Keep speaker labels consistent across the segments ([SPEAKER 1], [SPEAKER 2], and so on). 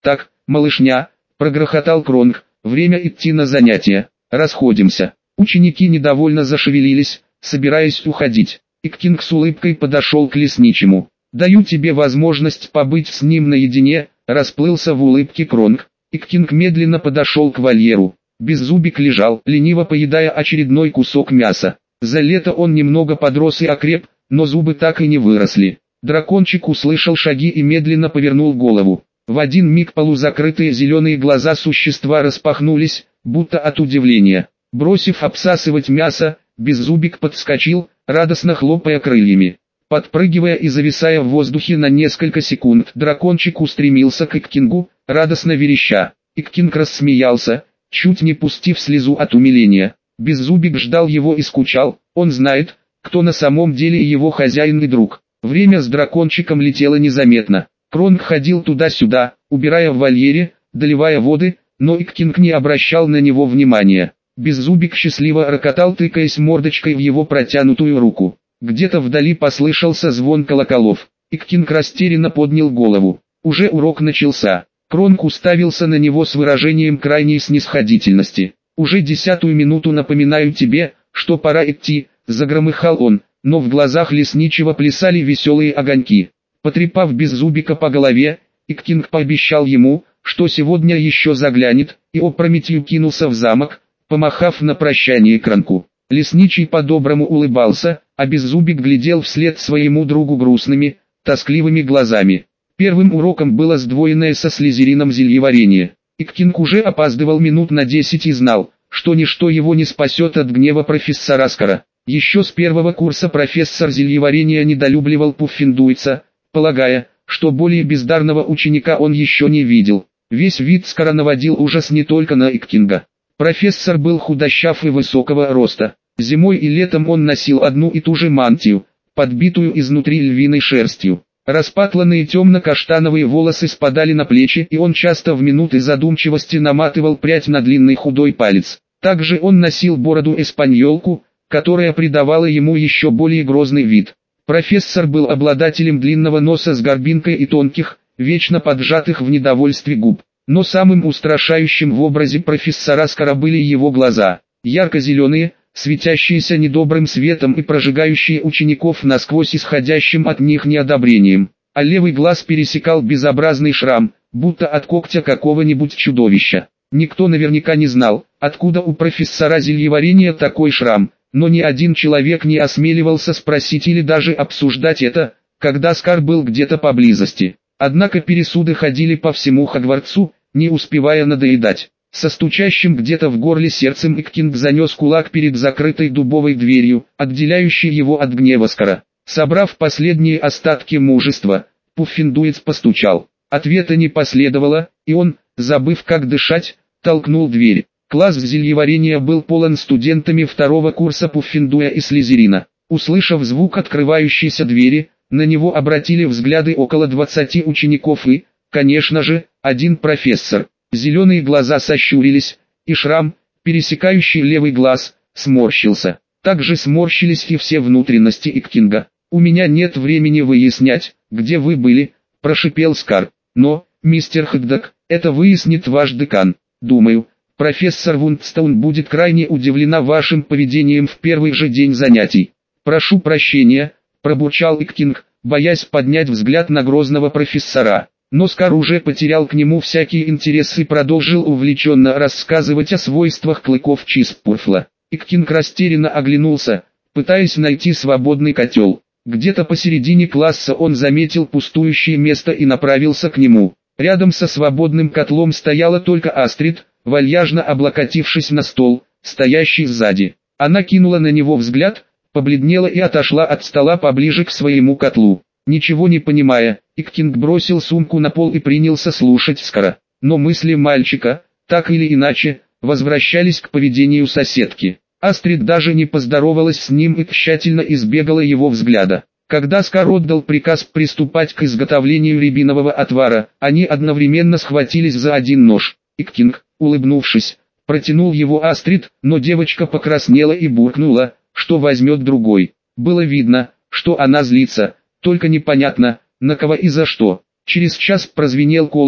[SPEAKER 1] «Так, малышня», — прогрохотал Кронк, — «время идти на занятия, расходимся». Ученики недовольно зашевелились, собираясь уходить. Иккинг с улыбкой подошел к лесничему. «Даю тебе возможность побыть с ним наедине», — расплылся в улыбке Кронк. Иккинг медленно подошел к вольеру. Беззубик лежал, лениво поедая очередной кусок мяса. За лето он немного подрос и окреп, но зубы так и не выросли. Дракончик услышал шаги и медленно повернул голову. В один миг полузакрытые зеленые глаза существа распахнулись, будто от удивления. Бросив обсасывать мясо, Беззубик подскочил, радостно хлопая крыльями. Подпрыгивая и зависая в воздухе на несколько секунд, дракончик устремился к Иккингу, радостно вереща. Иккинг рассмеялся, чуть не пустив слезу от умиления. Беззубик ждал его и скучал, он знает, кто на самом деле его хозяин и друг. Время с дракончиком летело незаметно. Кронк ходил туда-сюда, убирая в вольере, доливая воды, но Иккинг не обращал на него внимания. Беззубик счастливо рокотал, тыкаясь мордочкой в его протянутую руку. Где-то вдали послышался звон колоколов. Иккинг растерянно поднял голову. Уже урок начался. Кронк уставился на него с выражением крайней снисходительности. «Уже 10-ю минуту напоминаю тебе, что пора идти», — загромыхал он, но в глазах лесничего плясали веселые огоньки. Потрепав Беззубика по голове, Иккинг пообещал ему, что сегодня еще заглянет, и опрометью кинулся в замок, помахав на прощание Кронку. Лесничий по-доброму улыбался, а Беззубик глядел вслед своему другу грустными, тоскливыми глазами. Первым уроком было сдвоенное со слизерином зельеварение. Иккинг уже опаздывал минут на 10 и знал, что ничто его не спасет от гнева профессора Скара. Еще с первого курса профессор зельеварения недолюбливал Пуффендуйца, полагая, что более бездарного ученика он еще не видел. Весь вид Скара наводил ужас не только на Иккинга. Профессор был худощав и высокого роста. Зимой и летом он носил одну и ту же мантию, подбитую изнутри львиной шерстью. Распатланные темно-каштановые волосы спадали на плечи, и он часто в минуты задумчивости наматывал прядь на длинный худой палец. Также он носил бороду-эспаньолку, которая придавала ему еще более грозный вид. Профессор был обладателем длинного носа с горбинкой и тонких, вечно поджатых в недовольстве губ. Но самым устрашающим в образе профессора Скара были его глаза, ярко-зеленые, светящиеся недобрым светом и прожигающие учеников насквозь исходящим от них неодобрением, а левый глаз пересекал безобразный шрам, будто от когтя какого-нибудь чудовища. Никто наверняка не знал, откуда у профессора зельеварения такой шрам, но ни один человек не осмеливался спросить или даже обсуждать это, когда Скар был где-то поблизости. Однако пересуды ходили по всему Хогвартсу, не успевая надоедать. Со стучащим где-то в горле сердцем Иккинг занес кулак перед закрытой дубовой дверью, отделяющей его от гнева Скара. Собрав последние остатки мужества, Пуффендуец постучал. Ответа не последовало, и он, забыв как дышать, толкнул дверь. Класс зельеварения был полон студентами второго курса Пуффендуя и Слизерина. Услышав звук открывающейся двери, на него обратили взгляды около 20 учеников и, конечно же, один профессор. Зеленые глаза сощурились, и шрам, пересекающий левый глаз, сморщился. Также сморщились и все внутренности Иккинга. «У меня нет времени выяснять, где вы были», – прошипел Скар. «Но, мистер Хэгдок, это выяснит ваш декан. Думаю, профессор Вундстоун будет крайне удивлена вашим поведением в первый же день занятий». «Прошу прощения», – пробурчал Иккинг, боясь поднять взгляд на грозного профессора. Но Скар уже потерял к нему всякий интерес и продолжил увлеченно рассказывать о свойствах клыков Чизпурфла. Иккинг растерянно оглянулся, пытаясь найти свободный котел. Где-то посередине класса он заметил пустующее место и направился к нему. Рядом со свободным котлом стояла только Астрид, вальяжно облокотившись на стол, стоящий сзади. Она кинула на него взгляд, побледнела и отошла от стола поближе к своему котлу. Ничего не понимая, Иккинг бросил сумку на пол и принялся слушать Скара. Но мысли мальчика, так или иначе, возвращались к поведению соседки. Астрид даже не поздоровалась с ним и тщательно избегала его взгляда. Когда Скар отдал приказ приступать к изготовлению рябинового отвара, они одновременно схватились за один нож. Иккинг, улыбнувшись, протянул его Астрид, но девочка покраснела и буркнула, что возьмет другой. Было видно, что она злится, только непонятно, на кого и за что. Через час прозвенел колокол,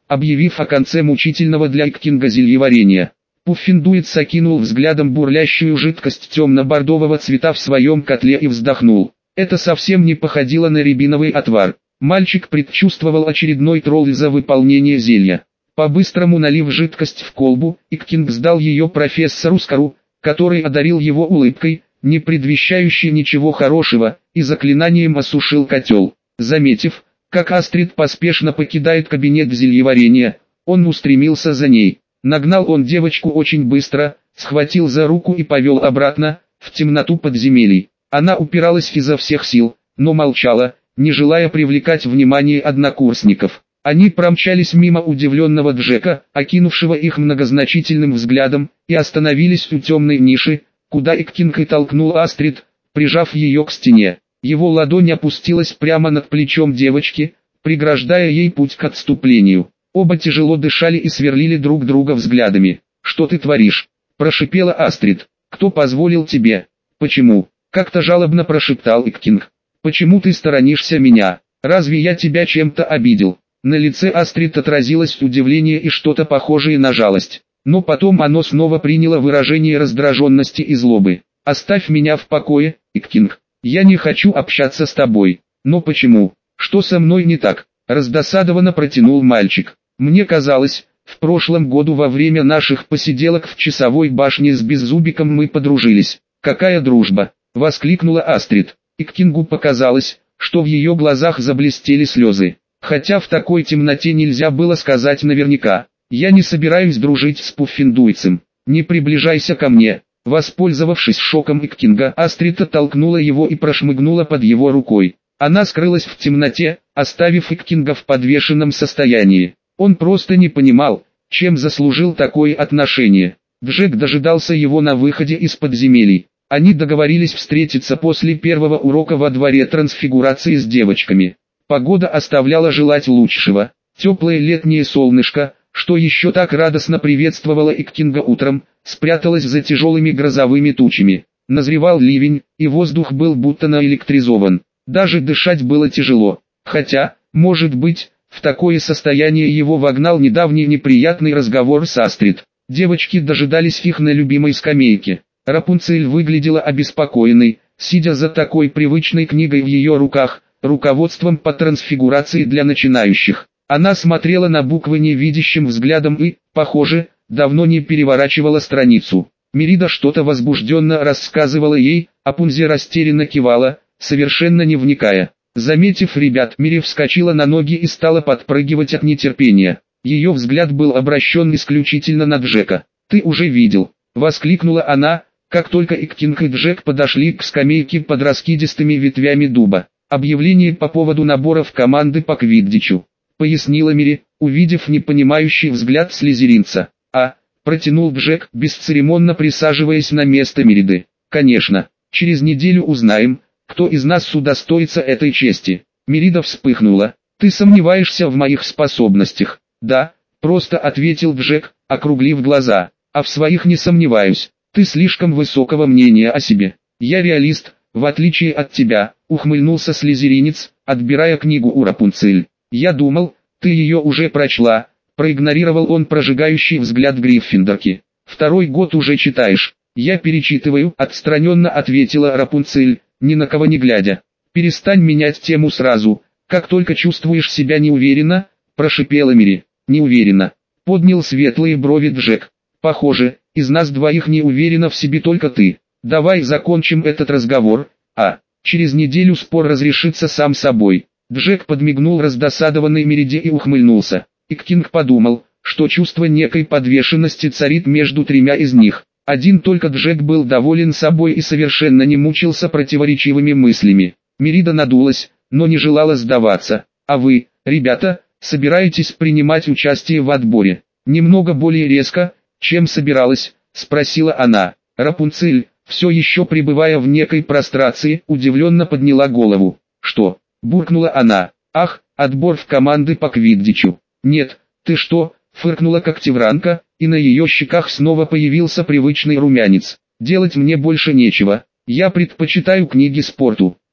[SPEAKER 1] объявив о конце мучительного для Иккинга зельеварения. Пуффендуйц окинул взглядом бурлящую жидкость темно-бордового цвета в своем котле и вздохнул. Это совсем не походило на рябиновый отвар. Мальчик предчувствовал очередной тролль за выполнение зелья. По-быстрому налив жидкость в колбу, Иккинг сдал ее профессору Скару, который одарил его улыбкой, не предвещающей ничего хорошего, и заклинанием осушил котел. Заметив, как Астрид поспешно покидает кабинет зельеварения, он устремился за ней. Нагнал он девочку очень быстро, схватил за руку и повел обратно, в темноту подземелий. Она упиралась изо всех сил, но молчала, не желая привлекать внимание однокурсников. Они промчались мимо удивленного Джека, окинувшего их многозначительным взглядом, и остановились у темной ниши, куда Иккинг и толкнул Астрид, прижав ее к стене. Его ладонь опустилась прямо над плечом девочки, преграждая ей путь к отступлению. Оба тяжело дышали и сверлили друг друга взглядами. «Что ты творишь?» – прошипела Астрид. «Кто позволил тебе?» «Почему?» – как-то жалобно прошептал Иккинг. «Почему ты сторонишься меня? Разве я тебя чем-то обидел?» На лице Астрид отразилось удивление и что-то похожее на жалость. Но потом оно снова приняло выражение раздраженности и злобы. «Оставь меня в покое, Иккинг. Я не хочу общаться с тобой». «Но почему? Что со мной не так?» – раздосадованно протянул мальчик. «Мне казалось, в прошлом году во время наших посиделок в часовой башне с Беззубиком мы подружились». «Какая дружба!» – воскликнула Астрид. Иккингу показалось, что в ее глазах заблестели слезы. Хотя в такой темноте нельзя было сказать наверняка. «Я не собираюсь дружить с Пуффендуйцем. Не приближайся ко мне». Воспользовавшись шоком Иккинга, Астрид оттолкнула его и прошмыгнула под его рукой. Она скрылась в темноте, оставив Иккинга в подвешенном состоянии. Он просто не понимал, чем заслужил такое отношение. Джек дожидался его на выходе из подземелий. Они договорились встретиться после первого урока во дворе трансфигурации с девочками. Погода оставляла желать лучшего. Теплое летнее солнышко, что еще так радостно приветствовало Иккинга утром, спряталось за тяжелыми грозовыми тучами. Назревал ливень, и воздух был будто наэлектризован. Даже дышать было тяжело. Хотя, может быть, в такое состояние его вогнал недавний неприятный разговор с Астрид. Девочки дожидались их на любимой скамейке. Рапунцель выглядела обеспокоенной, сидя за такой привычной книгой в ее руках, руководством по трансфигурации для начинающих. Она смотрела на буквы невидящим взглядом и, похоже, давно не переворачивала страницу. Мерида что-то возбужденно рассказывала ей, а Пунзи растерянно кивала, совершенно не вникая. Заметив ребят, Мири вскочила на ноги и стала подпрыгивать от нетерпения. Ее взгляд был обращен исключительно на Джека. «Ты уже видел!» — воскликнула она, как только Иккинг и Джек подошли к скамейке под раскидистыми ветвями дуба. «Объявление по поводу набора в команды по квиддичу», — пояснила Мири, увидев непонимающий взгляд слизеринца. Протянул Джек, бесцеремонно присаживаясь на место Мериды. «Конечно, через неделю узнаем, кто из нас удостоится этой чести». Мерида вспыхнула. «Ты сомневаешься в моих способностях?» «Да», — просто ответил Джек, округлив глаза. «А в своих не сомневаюсь. Ты слишком высокого мнения о себе. Я реалист, в отличие от тебя», — ухмыльнулся слизеринец, отбирая книгу у Рапунцель. «Я думал, ты ее уже прочла». Проигнорировал он прожигающий взгляд Гриффиндорки. «Второй год уже читаешь». «Я перечитываю», — отстраненно ответила Рапунцель, ни на кого не глядя. «Перестань менять тему сразу, как только чувствуешь себя неуверенно», — прошипела Мири. «Неуверенно», — поднял светлые брови Джек. «Похоже, из нас двоих не уверена в себе только ты. Давай закончим этот разговор, через неделю спор разрешится сам собой». Джек подмигнул раздосадованной Мериде и ухмыльнулся. Иккинг подумал, что чувство некой подвешенности царит между тремя из них. Один только Джек был доволен собой и совершенно не мучился противоречивыми мыслями. Мерида надулась, но не желала сдаваться. «А вы, ребята, собираетесь принимать участие в отборе?» Немного более резко, чем собиралась, спросила она. Рапунцель, все еще пребывая в некой прострации, удивленно подняла голову. «Что?» – буркнула она. «Ах, отбор в команды по квиддичу». «Нет, ты что?» – фыркнула Когтевранка, и на ее щеках снова появился привычный румянец. «Делать мне больше нечего, я предпочитаю книги спорту».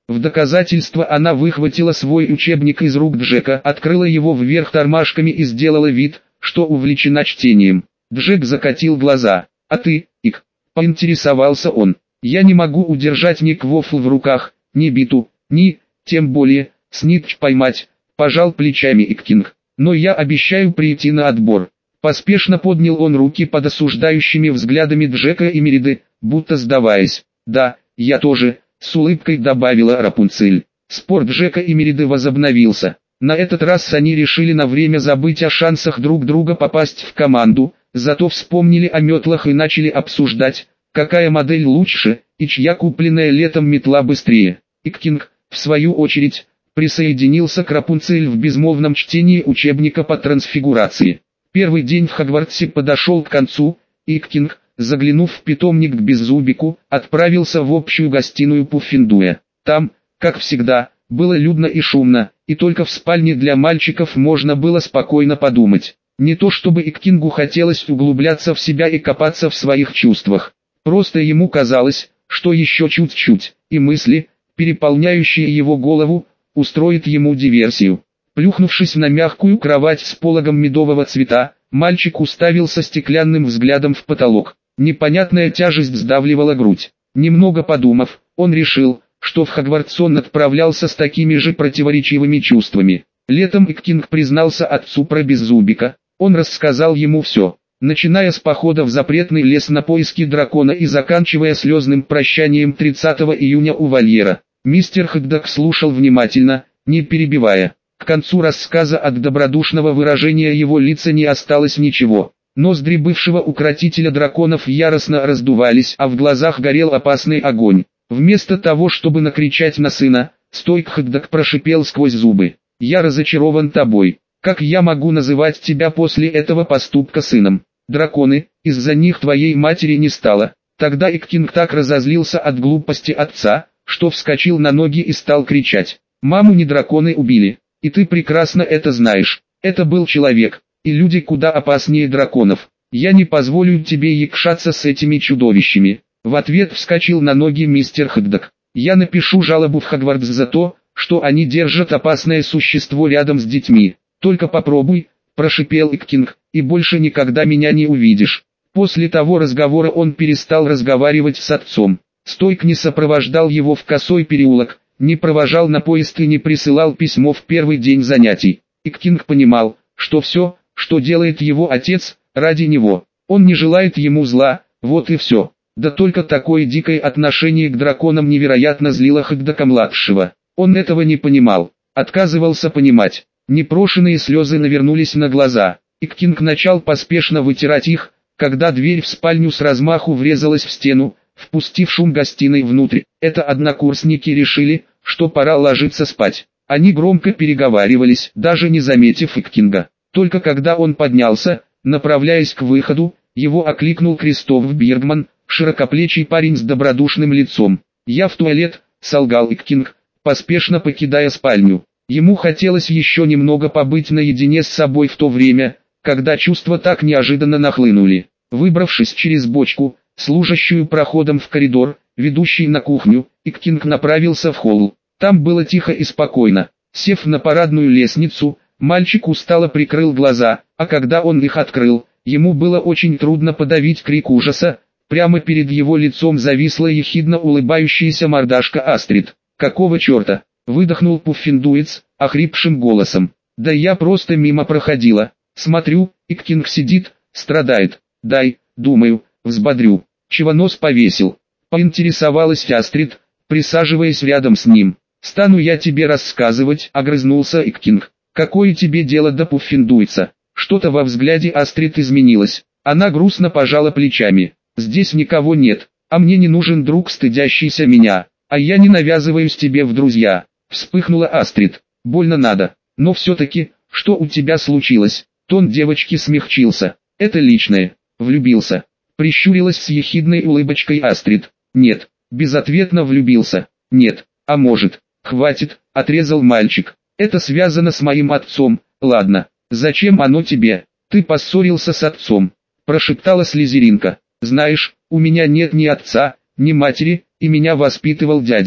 [SPEAKER 1] В доказательство она выхватила свой учебник из рук Джека, открыла его вверх тормашками и сделала вид, что увлечена чтением. Джек закатил глаза. «А ты, Ик?» – поинтересовался он. «Я не могу удержать ни квофл в руках, ни биту, ни, тем более, снитч поймать», – пожал плечами Иккинг. «Но я обещаю прийти на отбор». Поспешно поднял он руки под осуждающими взглядами Джека и Мериды, будто сдаваясь. «Да, я тоже», — с улыбкой добавила Рапунцель. Спор Джека и Мериды возобновился. На этот раз они решили на время забыть о шансах друг друга попасть в команду, зато вспомнили о метлах и начали обсуждать, какая модель лучше, и чья купленная летом метла быстрее. Иккинг, в свою очередь, присоединился к Рапунцель в безмолвном чтении учебника по трансфигурации. Первый день в Хогвартсе подошел к концу, и Иккинг, заглянув в питомник к Беззубику, отправился в общую гостиную Пуффендуя. Там, как всегда, было людно и шумно, и только в спальне для мальчиков можно было спокойно подумать. Не то чтобы Иккингу хотелось углубляться в себя и копаться в своих чувствах. Просто ему казалось, что еще чуть-чуть, и мысли, переполняющие его голову, устроят ему диверсию. Плюхнувшись на мягкую кровать с пологом медового цвета, мальчик уставился стеклянным взглядом в потолок. Непонятная тяжесть сдавливала грудь. Немного подумав, он решил, что в Хогвартс он отправлялся с такими же противоречивыми чувствами. Летом Иккинг признался отцу про Беззубика. Он рассказал ему все, начиная с похода в запретный лес на поиски дракона и заканчивая слезным прощанием 30 июня у вольера. Мистер Хэгдок слушал внимательно, не перебивая. К концу рассказа от добродушного выражения его лица не осталось ничего. Ноздри бывшего укротителя драконов яростно раздувались, а в глазах горел опасный огонь. Вместо того, чтобы накричать на сына, Стойк Хэгдок прошипел сквозь зубы: «Я разочарован тобой. Как я могу называть тебя после этого поступка сыном? Драконы, из-за них твоей матери не стало». Тогда Иккинг так разозлился от глупости отца, что вскочил на ноги и стал кричать: «Маму не драконы убили. И ты прекрасно это знаешь. Это был человек, и люди куда опаснее драконов. Я не позволю тебе якшаться с этими чудовищами». В ответ вскочил на ноги мистер Хэгдок: «Я напишу жалобу в Хогвартс за то, что они держат опасное существо рядом с детьми. Только попробуй», – прошипел Иккинг, – «и больше никогда меня не увидишь». После того разговора он перестал разговаривать с отцом. Стойк не сопровождал его в Косой переулок, не провожал на поезд и не присылал письмо в первый день занятий. Иккинг понимал, что все, что делает его отец, ради него. Он не желает ему зла, вот и все. Да только такое дикое отношение к драконам невероятно злило Хэгдока-младшего. Он этого не понимал, отказывался понимать. Непрошенные слезы навернулись на глаза. Иккинг начал поспешно вытирать их, когда дверь в спальню с размаху врезалась в стену, впустив шум гостиной внутрь. Это однокурсники решили, что пора ложиться спать. Они громко переговаривались, даже не заметив Иккинга. Только когда он поднялся, направляясь к выходу, его окликнул Кристоф Биргман, широкоплечий парень с добродушным лицом. «Я в туалет», — солгал Иккинг, поспешно покидая спальню. Ему хотелось еще немного побыть наедине с собой в то время, когда чувства так неожиданно нахлынули. Выбравшись через бочку, служащую проходом в коридор, ведущий на кухню, Иккинг направился в холл. Там было тихо и спокойно. Сев на парадную лестницу, мальчик устало прикрыл глаза, а когда он их открыл, ему было очень трудно подавить крик ужаса. Прямо перед его лицом зависла ехидно улыбающаяся мордашка Астрид. «Какого черта?» — выдохнул Пуффендуец, охрипшим голосом. «Да я просто мимо проходила. Смотрю, Иккинг сидит, страдает. Дай, думаю, взбодрю». «Чего нос повесил?» — поинтересовалась Астрид, присаживаясь рядом с ним. «Стану я тебе рассказывать», — огрызнулся Иккинг. «Какое тебе дело до Пуффендуйца?» Что-то во взгляде Астрид изменилось. Она грустно пожала плечами. «Здесь никого нет, а мне не нужен друг, стыдящийся меня, а я не навязываюсь тебе в друзья». Вспыхнула Астрид. «Больно надо, но все-таки, что у тебя случилось?» Тон девочки смягчился. «Это личное. Влюбился». Прищурилась с ехидной улыбочкой Астрид. «Нет». Безответно влюбился. «Нет, а может». «Хватит», — отрезал мальчик. «Это связано с моим отцом». «Ладно, зачем оно тебе?» «Ты поссорился с отцом», — прошептала Слизеринка. «Знаешь, у меня нет ни отца, ни матери, и меня воспитывал дядя».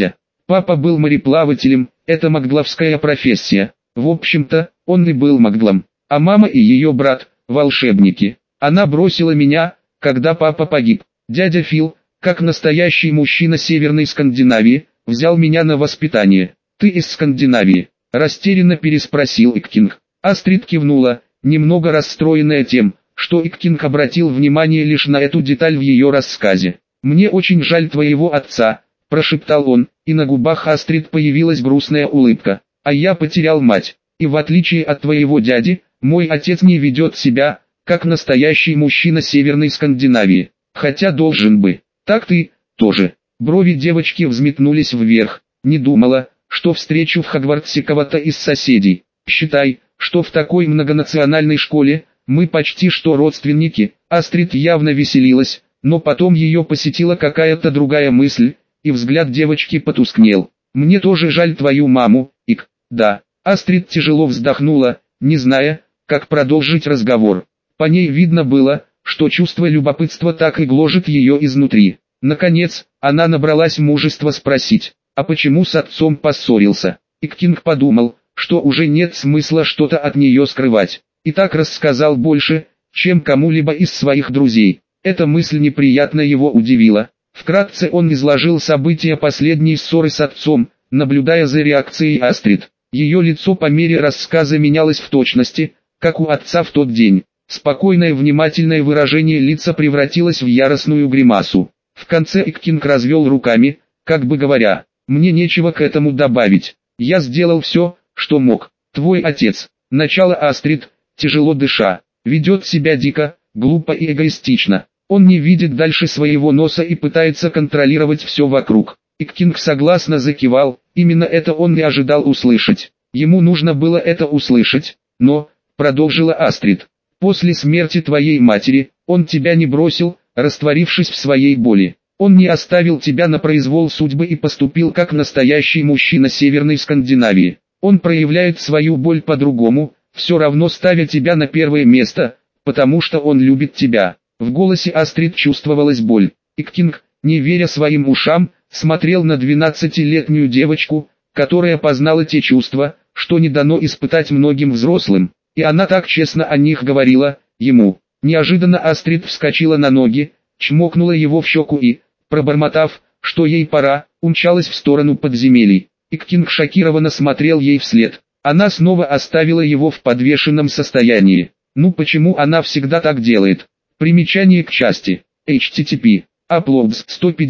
[SPEAKER 1] Папа был мореплавателем, это магловская профессия. В общем-то, он и был маглом. А мама и ее брат – волшебники. Она бросила меня, когда папа погиб. Дядя Фил, как настоящий мужчина Северной Скандинавии, взял меня на воспитание. «Ты из Скандинавии?» – растерянно переспросил Иккинг. Астрид кивнула, немного расстроенная тем, что Иккинг обратил внимание лишь на эту деталь в ее рассказе. «Мне очень жаль твоего отца», – прошептал он, и на губах Астрид появилась грустная улыбка. «А я потерял мать, и в отличие от твоего дяди, мой отец не ведет себя, как настоящий мужчина Северной Скандинавии, хотя должен бы. Так ты, тоже». Брови девочки взметнулись вверх. «Не думала, что встречу в Хогвартсе кого-то из соседей. Считай, что в такой многонациональной школе мы почти что родственники». Астрид явно веселилась, но потом ее посетила какая-то другая мысль, и взгляд девочки потускнел. «Мне тоже жаль твою маму, Ик». «Да». Астрид тяжело вздохнула, не зная, как продолжить разговор. По ней видно было, что чувство любопытства так и гложет ее изнутри. Наконец, она набралась мужества спросить, а почему с отцом поссорился? Иккинг подумал, что уже нет смысла что-то от нее скрывать. И так рассказал больше, чем кому-либо из своих друзей. Эта мысль неприятно его удивила. Вкратце он изложил события последней ссоры с отцом, наблюдая за реакцией Астрид. Ее лицо по мере рассказа менялось в точности, как у отца в тот день. Спокойное внимательное выражение лица превратилось в яростную гримасу. В конце Иккинг развел руками, как бы говоря, «Мне нечего к этому добавить. Я сделал все, что мог. Твой отец». Начало Астрид, тяжело дыша, ведет себя дико, глупо и эгоистично. Он не видит дальше своего носа и пытается контролировать все вокруг. Иккинг согласно закивал, именно это он и ожидал услышать. Ему нужно было это услышать, но, продолжила Астрид, после смерти твоей матери, он тебя не бросил, растворившись в своей боли. Он не оставил тебя на произвол судьбы и поступил как настоящий мужчина Северной Скандинавии. Он проявляет свою боль по-другому, все равно ставя тебя на первое место, потому что он любит тебя. В голосе Астрид чувствовалась боль. Иккинг, не веря своим ушам, смотрел на 12-летнюю девочку, которая познала те чувства, что не дано испытать многим взрослым, и она так честно о них говорила ему. Неожиданно Астрид вскочила на ноги, чмокнула его в щеку и, пробормотав, что ей пора, умчалась в сторону подземелий. Иккинг шокированно смотрел ей вслед. Она снова оставила его в подвешенном состоянии. Ну почему она всегда так делает? Примечание к части. http uploads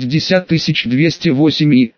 [SPEAKER 1] 150208 и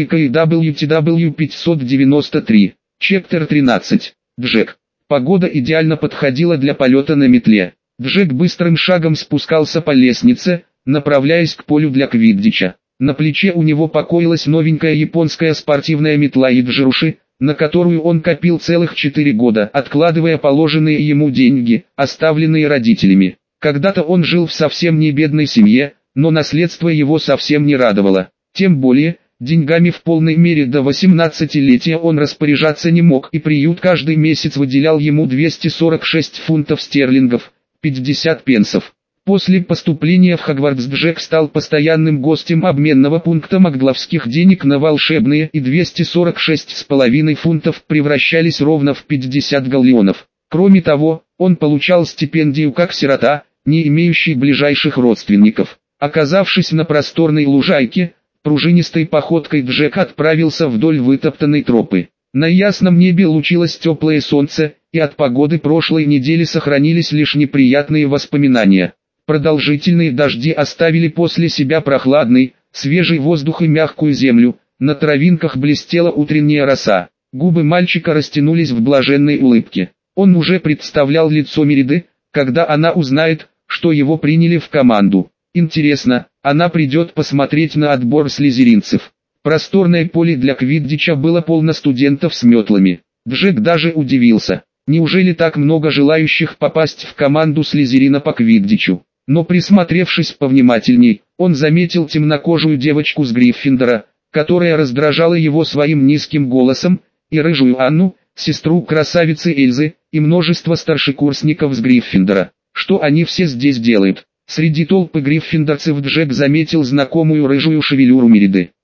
[SPEAKER 1] DKKWTW 593. Чептер 13. Джек. Погода идеально подходила для полета на метле. Джек быстрым шагом спускался по лестнице, направляясь к полю для квиддича. На плече у него покоилась новенькая японская спортивная метла Иджируши, на которую он копил целых 4 года, откладывая положенные ему деньги, оставленные родителями. Когда-то он жил в совсем не бедной семье, но наследство его совсем не радовало. Тем более, деньгами в полной мере до 18-летия он распоряжаться не мог, и приют каждый месяц выделял ему 246 фунтов стерлингов, 50 пенсов. После поступления в Хогвартс Джек стал постоянным гостем обменного пункта магловских денег на волшебные, и 246,5 фунтов превращались ровно в 50 галлеонов. Кроме того, он получал стипендию как сирота, не имеющий ближайших родственников. Оказавшись на просторной лужайке, пружинистой походкой Джек отправился вдоль вытоптанной тропы. На ясном небе лучилось теплое солнце, и от погоды прошлой недели сохранились лишь неприятные воспоминания. Продолжительные дожди оставили после себя прохладный, свежий воздух и мягкую землю, на травинках блестела утренняя роса. Губы мальчика растянулись в блаженной улыбке. Он уже представлял лицо Мериды, когда она узнает, что его приняли в команду. Интересно, она придет посмотреть на отбор слизеринцев. Просторное поле для квиддича было полно студентов с метлами. Джек даже удивился. Неужели так много желающих попасть в команду слизерина по квиддичу? Но присмотревшись повнимательней, он заметил темнокожую девочку с Гриффиндора, которая раздражала его своим низким голосом, и рыжую Анну, сестру красавицы Эльзы, и множество старшекурсников с Гриффиндора. Что они все здесь делают? Среди толпы гриффиндорцев Джек заметил знакомую рыжую шевелюру Мериды.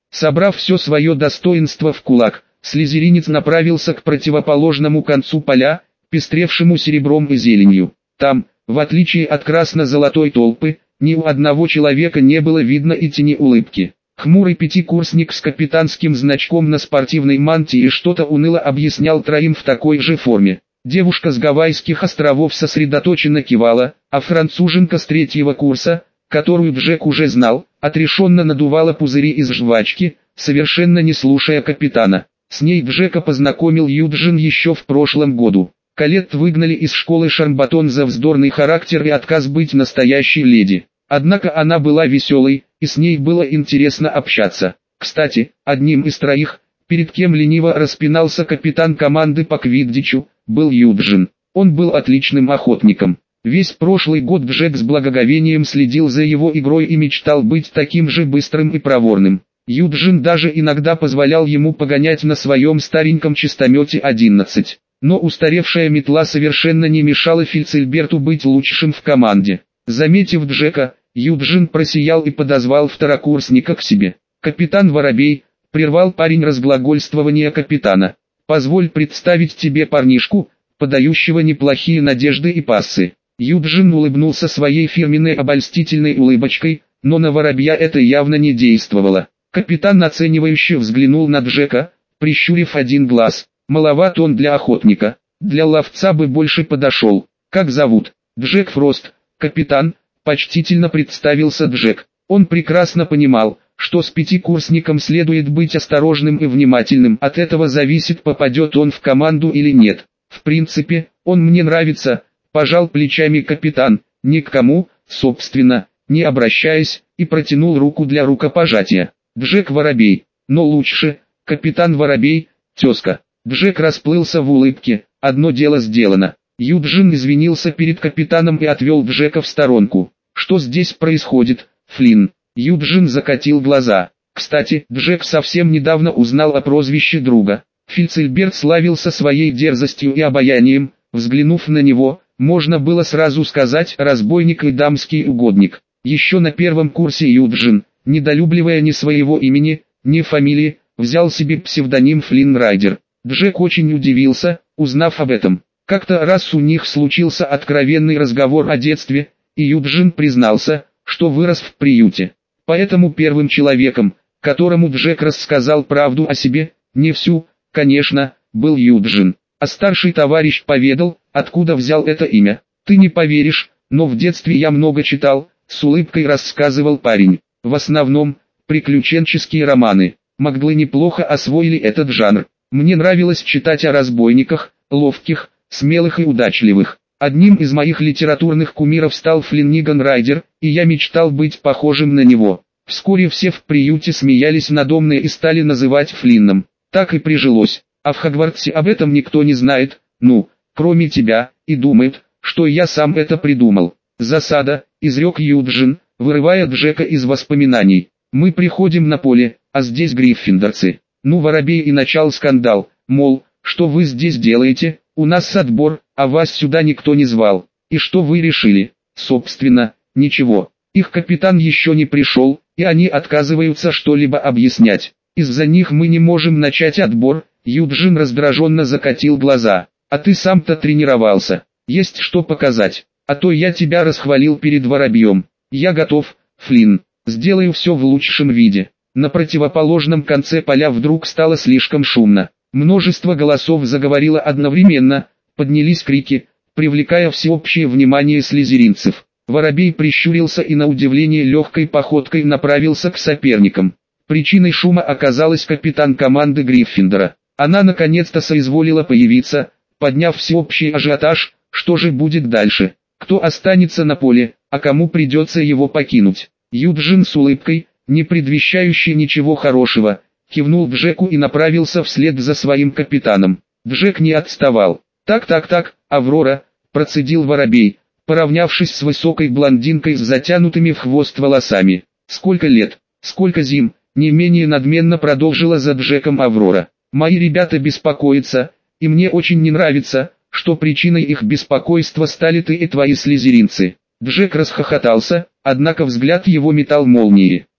[SPEAKER 1] Собрав все свое достоинство в кулак, слизеринец направился к противоположному концу поля, пестревшему серебром и зеленью. Там, в отличие от красно-золотой толпы, ни у одного человека не было видно и тени улыбки. Хмурый пятикурсник с капитанским значком на спортивной мантии что-то уныло объяснял троим в такой же форме. Девушка с Гавайских островов сосредоточенно кивала, а француженка с третьего курса, которую Джек уже знал, отрешенно надувала пузыри из жвачки, совершенно не слушая капитана. С ней Джека познакомил Юджин еще в прошлом году. Колетт выгнали из школы Шарбатон за вздорный характер и отказ быть настоящей леди. Однако она была веселой, и с ней было интересно общаться. Кстати, одним из троих, перед кем лениво распинался капитан команды по квиддичу, был Юджин. Он был отличным охотником. Весь прошлый год Джек с благоговением следил за его игрой и мечтал быть таким же быстрым и проворным. Юджин даже иногда позволял ему погонять на своем стареньком чистомете 11. Но устаревшая метла совершенно не мешала Фильцельберту быть лучшим в команде. Заметив Джека, Юджин просиял и подозвал второкурсника к себе. «Капитан Воробей», — прервал парень разглагольствование капитана. «Позволь представить тебе парнишку, подающего неплохие надежды и пассы». Юджин улыбнулся своей фирменной обольстительной улыбочкой, но на Воробья это явно не действовало. Капитан оценивающе взглянул на Джека, прищурив один глаз. Маловат он для охотника, для ловца бы больше подошел. «Как зовут?» «Джек Фрост, капитан», — почтительно представился Джек. Он прекрасно понимал, что с пятикурсником следует быть осторожным и внимательным, от этого зависит, попадет он в команду или нет. «В принципе, он мне нравится», — пожал плечами капитан, ни к кому, собственно, не обращаясь, и протянул руку для рукопожатия. «Джек Воробей, но лучше, капитан Воробей, тезка». Джек расплылся в улыбке. Одно дело сделано. Юджин извинился перед капитаном и отвел Джека в сторонку. «Что здесь происходит, Флинн?» Юджин закатил глаза. Кстати, Джек совсем недавно узнал о прозвище друга. Фильцельберт славился своей дерзостью и обаянием. Взглянув на него, можно было сразу сказать «разбойник и дамский угодник». Еще на первом курсе Юджин, недолюбливая ни своего имени, ни фамилии, взял себе псевдоним Флинн Райдер. Джек очень удивился, узнав об этом. Как-то раз у них случился откровенный разговор о детстве, и Юджин признался, что вырос в приюте. Поэтому первым человеком, которому Джек рассказал правду о себе, не всю, конечно, был Юджин. А старший товарищ поведал, откуда взял это имя. «Ты не поверишь, но в детстве я много читал», — с улыбкой рассказывал парень. В основном, приключенческие романы. Маглы неплохо освоили этот жанр. Мне нравилось читать о разбойниках, ловких, смелых и удачливых. Одним из моих литературных кумиров стал Флинниган Райдер, и я мечтал быть похожим на него. Вскоре все в приюте смеялись надо мной и стали называть Флинном. Так и прижилось. А в Хогвартсе об этом никто не знает, ну, кроме тебя, и думает, что я сам это придумал. «Засада», — изрек Юджин, вырывая Джека из воспоминаний. «Мы приходим на поле, а здесь гриффиндорцы». Ну, Воробей и начал скандал, мол, что вы здесь делаете, у нас отбор, а вас сюда никто не звал. И что вы решили? Собственно, ничего. Их капитан еще не пришел, и они отказываются что-либо объяснять. Из-за них мы не можем начать отбор. Юджин раздраженно закатил глаза. А ты сам-то тренировался. Есть что показать. А то я тебя расхвалил перед Воробьем. Я готов, Флинн. Сделаю все в лучшем виде. На противоположном конце поля вдруг стало слишком шумно. Множество голосов заговорило одновременно, поднялись крики, привлекая всеобщее внимание слизеринцев. Воробей прищурился и на удивление легкой походкой направился к соперникам. Причиной шума оказалась капитан команды Гриффиндора. Она наконец-то соизволила появиться, подняв всеобщий ажиотаж. Что же будет дальше? Кто останется на поле, а кому придется его покинуть? Юджин с улыбкой, не предвещающий ничего хорошего, кивнул Джеку и направился вслед за своим капитаном. Джек не отставал. «Так, Аврора», — процедил Воробей, поравнявшись с высокой блондинкой с затянутыми в хвост волосами. «Сколько лет, сколько зим», — не менее надменно продолжила за Джеком Аврора. «Мои ребята беспокоятся, и мне очень не нравится, что причиной их беспокойства стали ты и твои слизеринцы». Джек расхохотался, однако взгляд его метал молнии.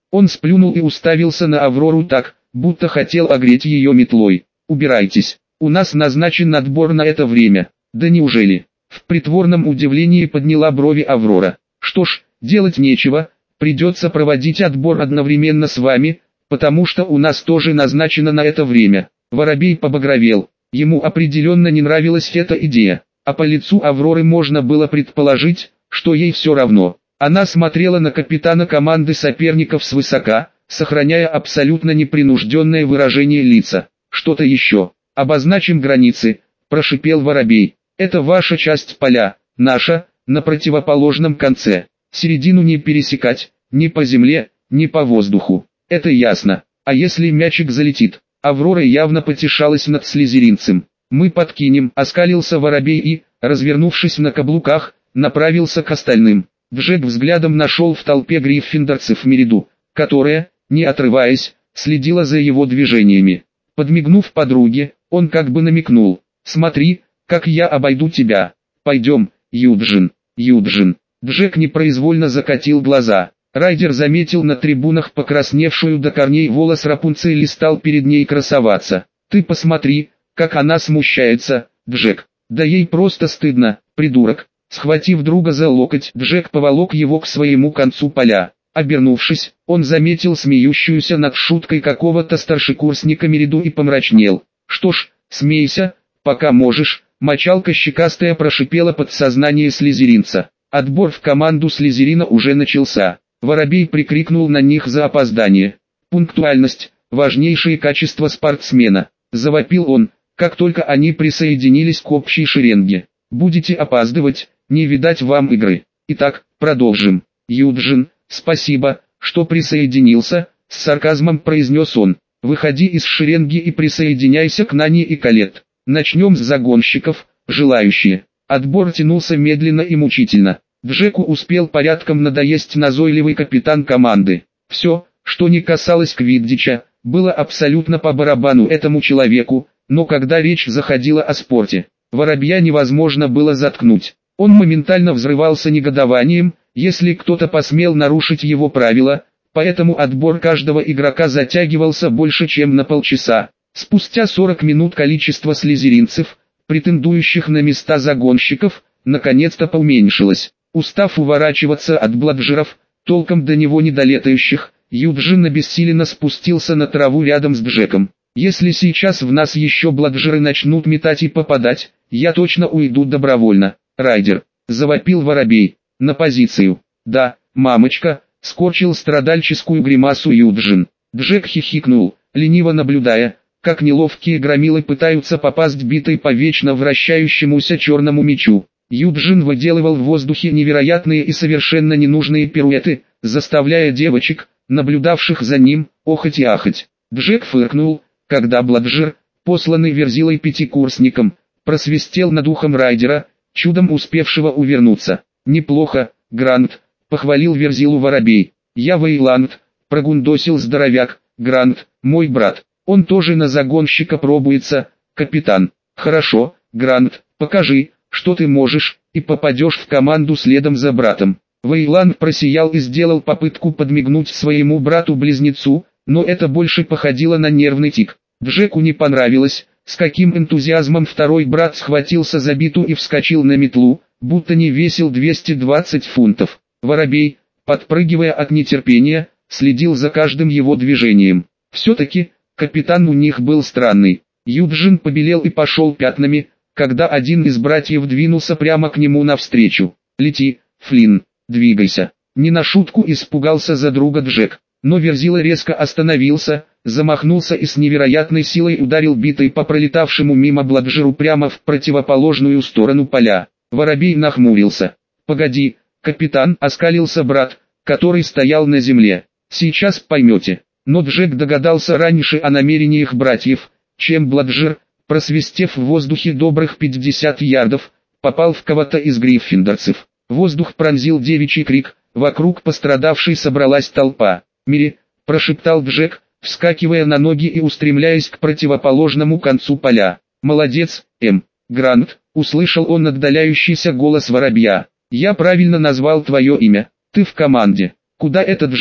[SPEAKER 1] Он сплюнул и уставился на Аврору так, будто хотел огреть ее метлой. «Убирайтесь, у нас назначен отбор на это время». «Да неужели?» В притворном удивлении подняла брови Аврора. «Что ж, делать нечего, придется проводить отбор одновременно с вами, потому что у нас тоже назначено на это время». Воробей побагровел. Ему определенно не нравилась эта идея, а по лицу Авроры можно было предположить, что ей все равно. Она смотрела на капитана команды соперников свысока, сохраняя абсолютно непринужденное выражение лица. «Что-то еще. Обозначим границы», – прошипел Воробей. «Это ваша часть поля, наша, на противоположном конце. Середину не пересекать, ни по земле, ни по воздуху. Это ясно. А если мячик залетит?» Аврора явно потешалась над слизеринцем. «Мы подкинем», – оскалился Воробей и, развернувшись на каблуках, направился к остальным. Джек взглядом нашел в толпе гриффиндорцев Мериду, которая, не отрываясь, следила за его движениями. Подмигнув подруге, он как бы намекнул: «Смотри, как я обойду тебя. Пойдем, Юджин, Юджин». Джек непроизвольно закатил глаза. Райдер заметил на трибунах покрасневшую до корней волос Рапунцель и стал перед ней красоваться. «Ты посмотри, как она смущается, Джек. Да ей просто стыдно, придурок». Схватив друга за локоть, Джек поволок его к своему концу поля. Обернувшись, он заметил смеющуюся над шуткой какого-то старшекурсника Мериду и помрачнел. «Что ж, смейся, пока можешь», — мочалка щекастая прошипела подсознание слизеринца. Отбор в команду слизерина уже начался. Воробей прикрикнул на них за опоздание. «Пунктуальность – важнейшее качество спортсмена», – завопил он, как только они присоединились к общей шеренге. «Будете опаздывать, не видать вам игры. Итак, продолжим. Юджин, спасибо, что присоединился», – с сарказмом произнес он. «Выходи из шеренги и присоединяйся к Нане и Колет. Начнем с загонщиков, желающие». Отбор тянулся медленно и мучительно. Джеку успел порядком надоесть назойливый капитан команды. Все, что не касалось Квиддича, было абсолютно по барабану этому человеку, но когда речь заходила о спорте, Воробья невозможно было заткнуть. Он моментально взрывался негодованием, если кто-то посмел нарушить его правила, поэтому отбор каждого игрока затягивался больше чем на полчаса. Спустя 40 минут количество слизеринцев, претендующих на места загонщиков, наконец-то поуменьшилось. Устав уворачиваться от бладжеров, толком до него не долетающих, Юджин обессиленно спустился на траву рядом с Джеком. «Если сейчас в нас еще бладжеры начнут метать и попадать, я точно уйду добровольно». «Райдер», — завопил Воробей, — «на позицию». «Да, мамочка», — скорчил страдальческую гримасу Юджин. Джек хихикнул, лениво наблюдая, как неловкие громилы пытаются попасть битой по вечно вращающемуся черному мячу. Юджин выделывал в воздухе невероятные и совершенно ненужные пируэты, заставляя девочек, наблюдавших за ним, охать и ахать. Джек фыркнул, когда бладжер, посланный Верзилой пятикурсником, просвистел над ухом Райдера, чудом успевшего увернуться. «Неплохо, Грант», — похвалил Верзилу Воробей. «Я Вейланд», — прогундосил здоровяк. «Грант, мой брат, он тоже на загонщика пробуется, капитан». «Хорошо, Грант, покажи, что ты можешь, и попадешь в команду следом за братом». Вейланд просиял и сделал попытку подмигнуть своему брату-близнецу, но это больше походило на нервный тик. Джеку не понравилось, с каким энтузиазмом второй брат схватился за биту и вскочил на метлу, будто не весил 220 фунтов. Воробей, подпрыгивая от нетерпения, следил за каждым его движением. Все-таки, капитан у них был странный. Юджин побелел и пошел пятнами, когда один из братьев двинулся прямо к нему навстречу. «Лети, Флинн, двигайся». Не на шутку испугался за друга Джек, но Верзила резко остановился, замахнулся и с невероятной силой ударил битой по пролетавшему мимо бладжеру прямо в противоположную сторону поля. Воробей нахмурился. «Погоди, капитан», — оскалился брат, который стоял на земле. «Сейчас поймете». Но Джек догадался раньше о намерениях братьев, чем бладжер, просвистев в воздухе добрых 50 ярдов, попал в кого-то из гриффиндорцев. Воздух пронзил девичий крик, вокруг пострадавшей собралась толпа. «Мири», — прошептал Джек, вскакивая на ноги и устремляясь к противоположному концу поля. «Молодец, Грант», — услышал он отдаляющийся голос Воробья. «Я правильно назвал твое имя, ты в команде». «Куда это, Джек?»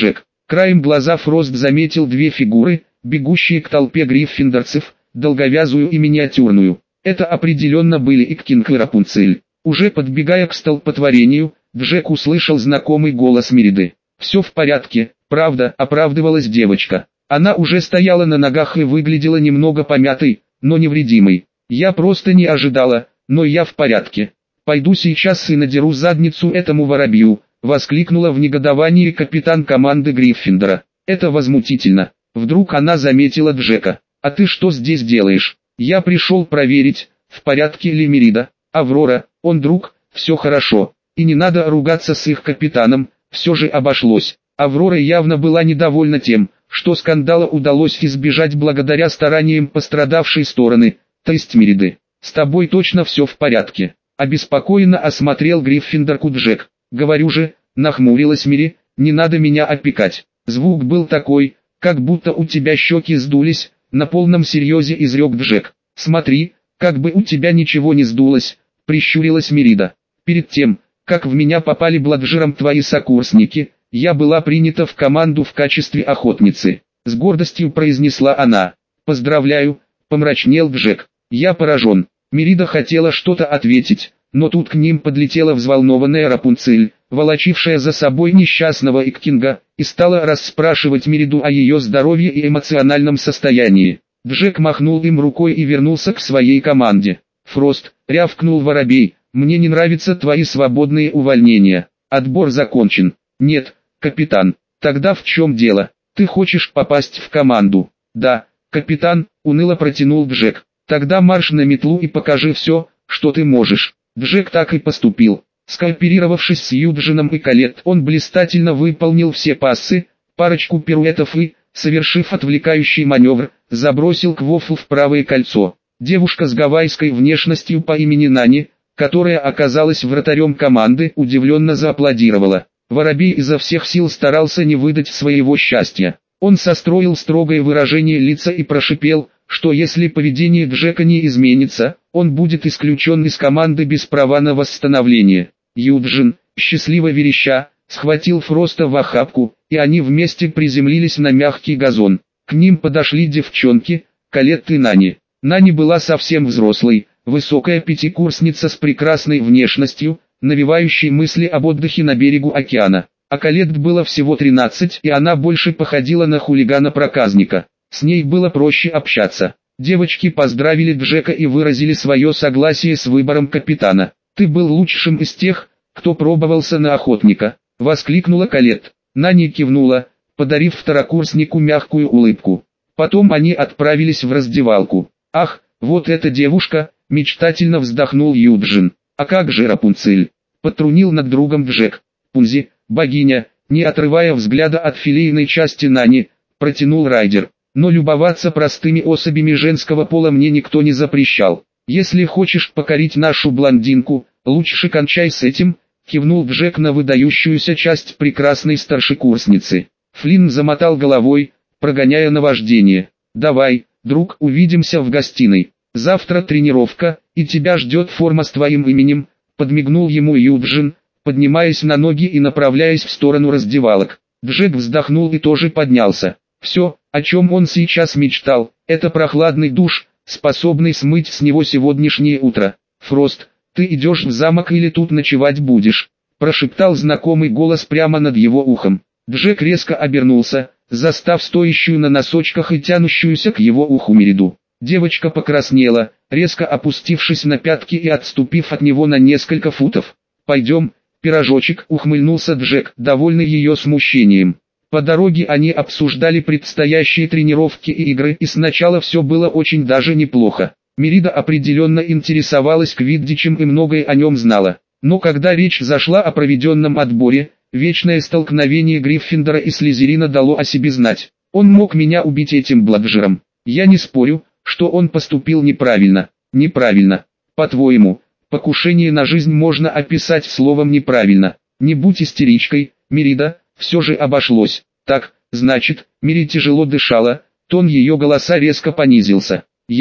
[SPEAKER 1] Краем глаза Фрост заметил две фигуры, бегущие к толпе гриффиндорцев, долговязую и миниатюрную. Это определенно были Иккинг и Рапунцель. Уже подбегая к столпотворению, Джек услышал знакомый голос Мериды. «Все в порядке, правда», — оправдывалась девочка. Она уже стояла на ногах и выглядела немного помятой, но невредимой. «Я просто не ожидала, но я в порядке. Пойду сейчас и надеру задницу этому воробью», — воскликнула в негодовании капитан команды Гриффиндора. «Это возмутительно». Вдруг она заметила Джека. «А ты что здесь делаешь?» «Я пришел проверить, в порядке ли Мерида». «Аврора, он друг, все хорошо. И не надо ругаться с их капитаном, все же обошлось». Аврора явно была недовольна тем, что скандала удалось избежать благодаря стараниям пострадавшей стороны, то есть Мериды. «С тобой точно все в порядке?» Обеспокоенно осмотрел Гриффиндорку Джек. «Говорю же», нахмурилась Мери, «не надо меня опекать». Звук был такой, как будто у тебя щеки сдулись, на полном серьезе изрек Джек. «Смотри, как бы у тебя ничего не сдулось», прищурилась Мерида. «Перед тем, как в меня попали бладжером твои сокурсники, я была принята в команду в качестве охотницы», с гордостью произнесла она. «Поздравляю», помрачнел Джек. «Я поражен». Мерида хотела что-то ответить, но тут к ним подлетела взволнованная Рапунцель, волочившая за собой несчастного Иккинга, и стала расспрашивать Мериду о ее здоровье и эмоциональном состоянии. Джек махнул им рукой и вернулся к своей команде. «Фрост», рявкнул воробей, «мне не нравятся твои свободные увольнения. Отбор закончен». «Нет, капитан». «Тогда в чем дело? Ты хочешь попасть в команду?» «Да, капитан», уныло протянул Джек. «Тогда марш на метлу и покажи все, что ты можешь». Джек так и поступил. Скооперировавшись с Юджином и Колетт, он блистательно выполнил все пассы, парочку пируэтов и, совершив отвлекающий маневр, забросил Квоффл в правое кольцо. Девушка с гавайской внешностью по имени Нани, которая оказалась вратарем команды, удивленно зааплодировала. Воробей изо всех сил старался не выдать своего счастья. Он состроил строгое выражение лица и прошипел, что если поведение Джека не изменится, он будет исключен из команды без права на восстановление. Юджин, счастливо вереща, схватил Фроста в охапку, и они вместе приземлились на мягкий газон. К ним подошли девчонки, Колетт и Нани. Нани была совсем взрослой, высокая пятикурсница с прекрасной внешностью, навевающей мысли об отдыхе на берегу океана. А Колетт было всего 13, и она больше походила на хулигана-проказника. С ней было проще общаться. Девочки поздравили Джека и выразили свое согласие с выбором капитана. «Ты был лучшим из тех, кто пробовался на охотника», — воскликнула Колетт. Нани кивнула, подарив второкурснику мягкую улыбку. Потом они отправились в раздевалку. «Ах, вот эта девушка», — мечтательно вздохнул Юджин. «А как же Рапунцель?» — подтрунил над другом Джек. «Пунзи, богиня», — не отрывая взгляда от филейной части Нани, протянул Райдер. «Но любоваться простыми особями женского пола мне никто не запрещал. Если хочешь покорить нашу блондинку, лучше кончай с этим», — кивнул Джек на выдающуюся часть прекрасной старшекурсницы. Флинн замотал головой, прогоняя наваждение. «Давай, друг, увидимся в гостиной. Завтра тренировка, и тебя ждет форма с твоим именем», — подмигнул ему Юджин, поднимаясь на ноги и направляясь в сторону раздевалок. Джек вздохнул и тоже поднялся. Все, о чем он сейчас мечтал, это прохладный душ, способный смыть с него сегодняшнее утро. «Фрост, ты идешь в замок или тут ночевать будешь?» – прошептал знакомый голос прямо над его ухом. Джек резко обернулся, застав стоящую на носочках и тянущуюся к его уху Мериду. Девочка покраснела, резко опустившись на пятки и отступив от него на несколько футов. «Пойдем, пирожочек», — ухмыльнулся Джек, довольный ее смущением. По дороге они обсуждали предстоящие тренировки и игры, и сначала все было очень даже неплохо. Мерида определенно интересовалась Квиддичем и многое о нем знала. Но когда речь зашла о проведенном отборе, вечное столкновение Гриффиндора и Слизерина дало о себе знать. «Он мог меня убить этим бладжером. Я не спорю, что он поступил неправильно». «Неправильно. По-твоему, покушение на жизнь можно описать словом «неправильно». Не будь истеричкой, Мерида, все же обошлось. Так, значит, Мери тяжело дышала, тон ее голоса резко понизился.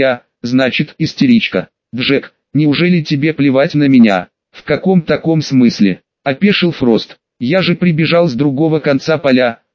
[SPEAKER 1] Значит, истеричка. Джек, неужели тебе плевать на меня?» «В каком таком смысле?» — опешил Фрост. «Я же прибежал с другого конца поля,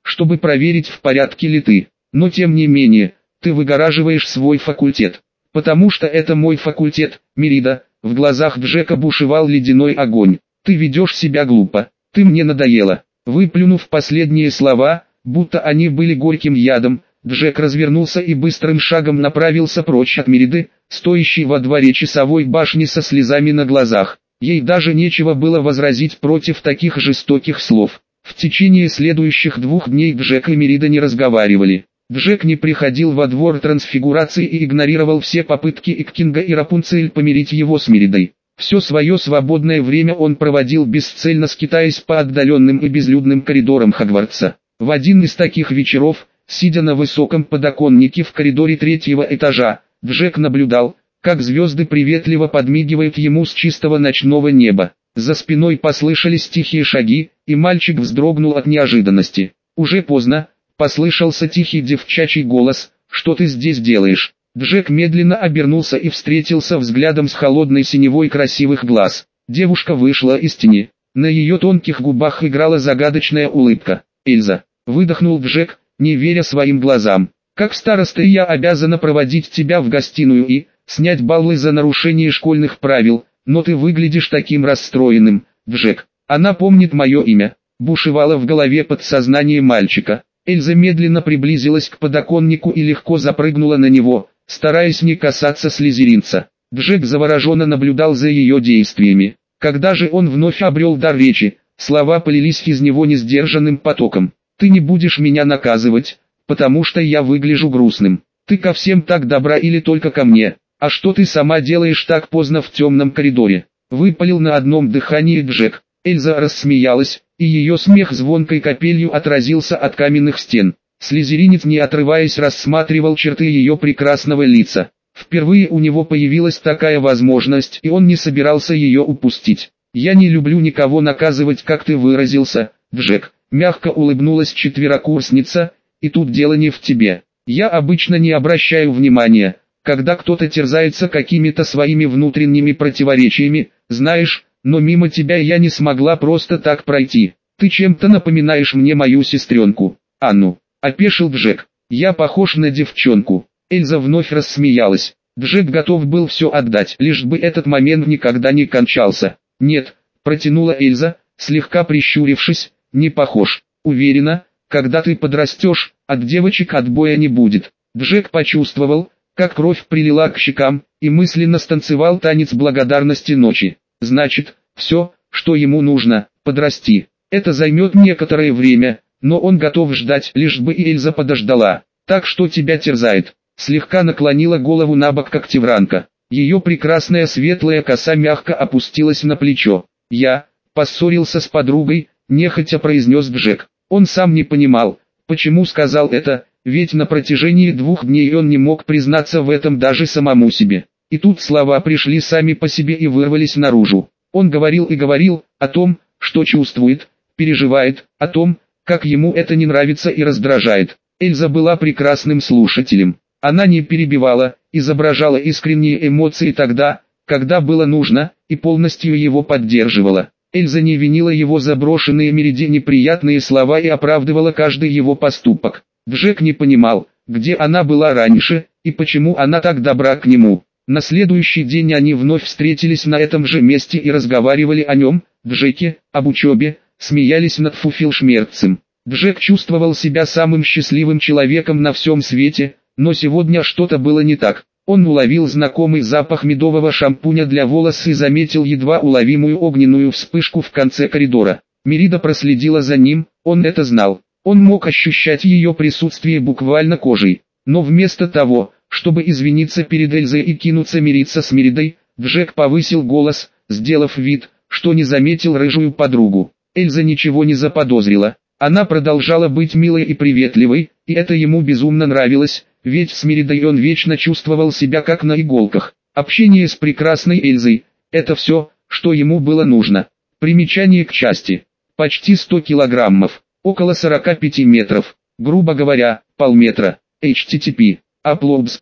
[SPEAKER 1] чтобы проверить, в порядке ли ты. Но тем не менее, ты выгораживаешь свой факультет. Потому что это мой факультет, Мерида. В глазах Джека бушевал ледяной огонь. Ты ведешь себя глупо. Ты мне надоела. Выплюнув последние слова, будто они были горьким ядом, Джек развернулся и быстрым шагом направился прочь от Мериды, стоящей во дворе часовой башни со слезами на глазах. Ей даже нечего было возразить против таких жестоких слов. В течение следующих 2 дней Джек и Мерида не разговаривали. Джек не приходил во двор трансфигурации и игнорировал все попытки Иккинга и Рапунцель помирить его с Меридой. Все свое свободное время он проводил бесцельно, скитаясь по отдаленным и безлюдным коридорам Хогвартса. В один из таких вечеров, сидя на высоком подоконнике в коридоре 3-го этажа, Джек наблюдал, как звезды приветливо подмигивают ему с чистого ночного неба. За спиной послышались тихие шаги, и мальчик вздрогнул от неожиданности. «Уже поздно», — послышался тихий девчачий голос, «что ты здесь делаешь?» Джек медленно обернулся и встретился взглядом с холодной синевой красивых глаз. Девушка вышла из тени. На ее тонких губах играла загадочная улыбка. «Эльза», — выдохнул Джек, не веря своим глазам. «Как староста я обязана проводить тебя в гостиную и снять баллы за нарушение школьных правил, но ты выглядишь таким расстроенным, Джек. Она помнит мое имя», — бушевало в голове подсознание мальчика. Эльза медленно приблизилась к подоконнику и легко запрыгнула на него, стараясь не касаться слизеринца. Джек завороженно наблюдал за ее действиями. Когда же он вновь обрел дар речи, слова полились из него несдержанным потоком. «Ты не будешь меня наказывать, потому что я выгляжу грустным. Ты ко всем так добра или только ко мне? А что ты сама делаешь так поздно в темном коридоре?» Выпалил на одном дыхании Джек. Эльза рассмеялась, и ее смех звонкой капелью отразился от каменных стен. Слизеринец, не отрываясь, рассматривал черты ее прекрасного лица. Впервые у него появилась такая возможность, и он не собирался ее упустить. «Я не люблю никого наказывать, как ты выразился, Джек», — мягко улыбнулась четверокурсница, — «и тут дело не в тебе. Я обычно не обращаю внимания, когда кто-то терзается какими-то своими внутренними противоречиями, знаешь, но мимо тебя я не смогла просто так пройти. Ты чем-то напоминаешь мне мою сестренку, Анну». Опешил Джек. «Я похож на девчонку». Эльза вновь рассмеялась. Джек готов был все отдать, лишь бы этот момент никогда не кончался. «Нет», — протянула Эльза, слегка прищурившись, — «не похож. Уверена, когда ты подрастешь, от девочек отбоя не будет». Джек почувствовал, как кровь прилила к щекам, и мысленно станцевал танец благодарности ночи. «Значит, все, что ему нужно, подрасти. Это займет некоторое время, но он готов ждать, лишь бы и Эльза подождала. Так что тебя терзает?» Слегка наклонила голову набок Когтевранка. Ее прекрасная светлая коса мягко опустилась на плечо. «Я поссорился с подругой», — нехотя произнес Джек. Он сам не понимал, почему сказал это, ведь на протяжении 2 дней он не мог признаться в этом даже самому себе. И тут слова пришли сами по себе и вырвались наружу. Он говорил и говорил о том, что чувствует, переживает, о том, как ему это не нравится и раздражает. Эльза была прекрасным слушателем. Она не перебивала, изображала искренние эмоции тогда, когда было нужно, и полностью его поддерживала. Эльза не винила его за брошенные Мериде неприятные слова и оправдывала каждый его поступок. Джек не понимал, где она была раньше, и почему она так добра к нему. На следующий день они вновь встретились на этом же месте и разговаривали о нем, Джеке, об учебе, смеялись над Фуфелшмерцем. Джек чувствовал себя самым счастливым человеком на всем свете, но сегодня что-то было не так. Он уловил знакомый запах медового шампуня для волос и заметил едва уловимую огненную вспышку в конце коридора. Мерида проследила за ним, он это знал. Он мог ощущать ее присутствие буквально кожей. Но вместо того, чтобы извиниться перед Эльзой и кинуться мириться с Меридой, Джек повысил голос, сделав вид, что не заметил рыжую подругу. Эльза ничего не заподозрила. Она продолжала быть милой и приветливой, и это ему безумно нравилось, ведь с Меридой он вечно чувствовал себя как на иголках. Общение с прекрасной Эльзой – это все, что ему было нужно. Примечание к части. Почти 100 килограммов, около 45 метров, грубо говоря, полметра. HTTP. Uploads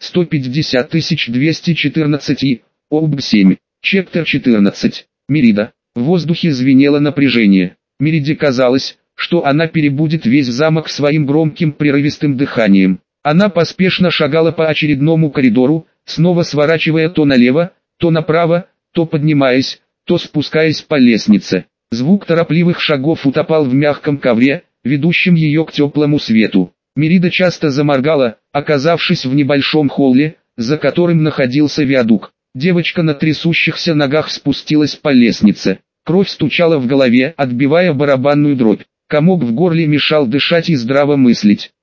[SPEAKER 1] 150214 и OB 7. Chapter 14. Мерида. В воздухе звенело напряжение. Мериде казалось, что она перебудет весь замок своим громким прерывистым дыханием. Она поспешно шагала по очередному коридору, снова сворачивая то налево, то направо, то поднимаясь, то спускаясь по лестнице. Звук торопливых шагов утопал в мягком ковре, ведущем ее к теплому свету. Мерида часто заморгала, оказавшись в небольшом холле, за которым находился виадук. Девочка на трясущихся ногах спустилась по лестнице. Кровь стучала в голове, отбивая барабанную дробь. Комок в горле мешал дышать и здраво мыслить.